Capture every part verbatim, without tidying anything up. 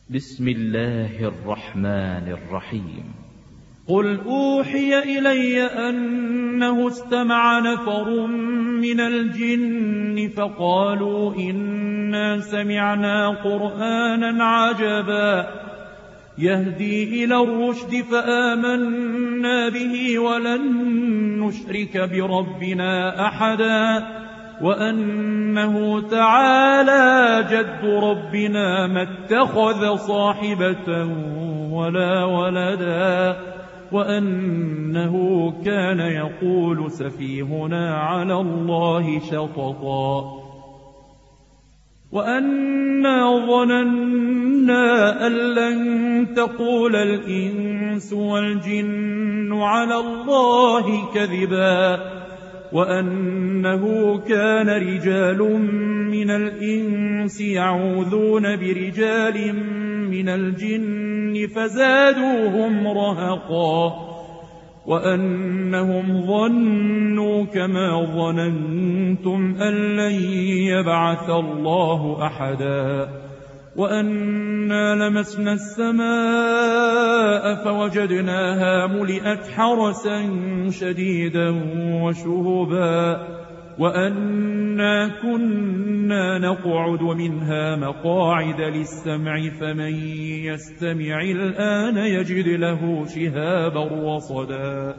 بسم الله الرحمن الرحيم. قل أوحي إلي أنه استمع نفر من الجن فقالوا إنا سمعنا قرآنا عجبا يهدي إلى الرشد فآمنا به ولن نشرك بربنا أحدا وأنه تعالى جد ربنا ما اتخذ صاحبة ولا ولدا وأنه كان يقول سفيهنا على الله شططا وأنا ظننا أن لن تقول الإنس والجن على الله كذبا وأنه كان رجال من الإنس يعوذون برجال من الجن فزادوهم رهقا وأنهم ظنوا كما ظننتم أن لن يبعث الله أحدا وأنا لمسنا السماء فوجدناها ملئت حرسا شديدا وشهبا وأنا كنا نقعد منها مقاعد للسمع فمن يستمع الآن يجد له شهابا رصدا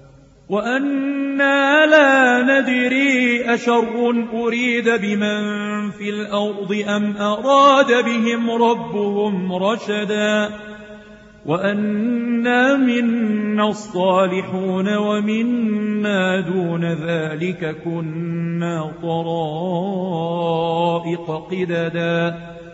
وأنا لا ندري أشر أريد بمن في الأرض أم أراد بهم ربهم رشدا وأنا منا الصالحون ومنا دون ذلك كنا طرائق قددا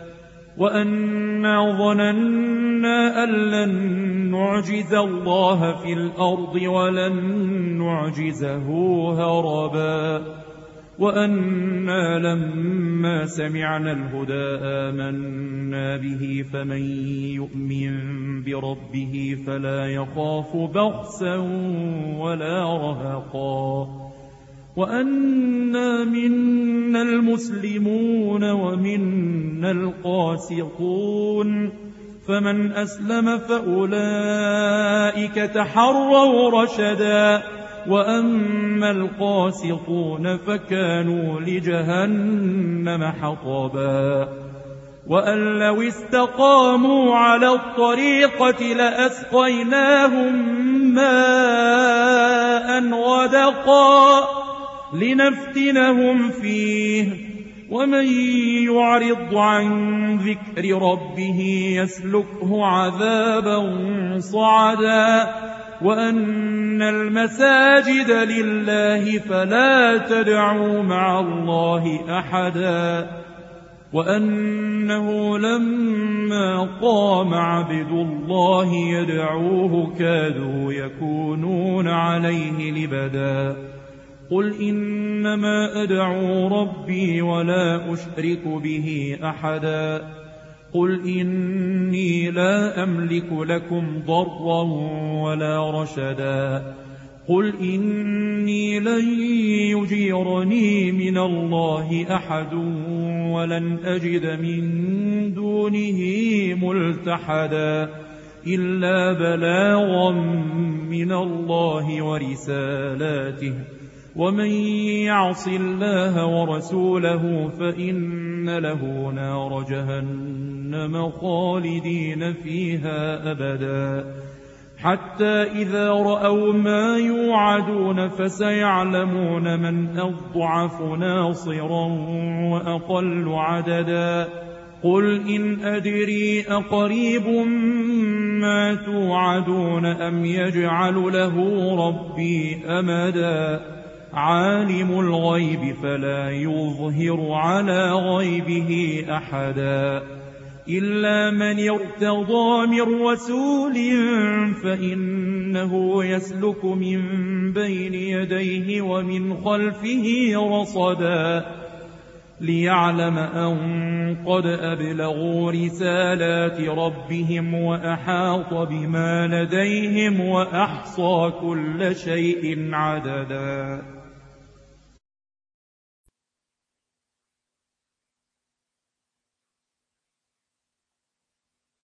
وأنا ظننا أن لن نعجز الله في الأرض ولن نعجزه هربا وأنا لما سمعنا الهدى آمنا به فمن يؤمن بربه فلا يخاف بخسا ولا رهقا وأنا منا المسلمون ومنا القاسطون فمن أسلم فأولئك تحروا رشدا وأما القاسطون فكانوا لجهنم حطبا وأن لو استقاموا على الطريقة لأسقيناهم ماء غدقا لنفتنهم فيه ومن يعرض عن ذكر ربه يسلكه عذابا صعدا وأن المساجد لله فلا تدعوا مع الله أحدا وأنه لما قام عبد الله يدعوه كادوا يكونون عليه لبدا قل إنما أدعو ربي ولا أشرك به أحدا قل إني لا أملك لكم ضرا ولا رشدا قل إني لن يجيرني من الله أحد ولن أجد من دونه ملتحدا إلا بلاغا من الله ورسالاته ومن يعص الله ورسوله فإن له نار جهنم خالدين فيها أبدا حتى إذا رأوا ما يوعدون فسيعلمون من أضعف ناصرا وأقل عددا قل إن أدري أقريب ما توعدون أم يجعل له ربي أمدا عالم الغيب فلا يظهر على غيبه أحدا إلا من ارتضى من رسول فإنه يسلك من بين يديه ومن خلفه رصدا ليعلم أن قد أبلغوا رسالات ربهم وأحاط بما لديهم وأحصى كل شيء عددا.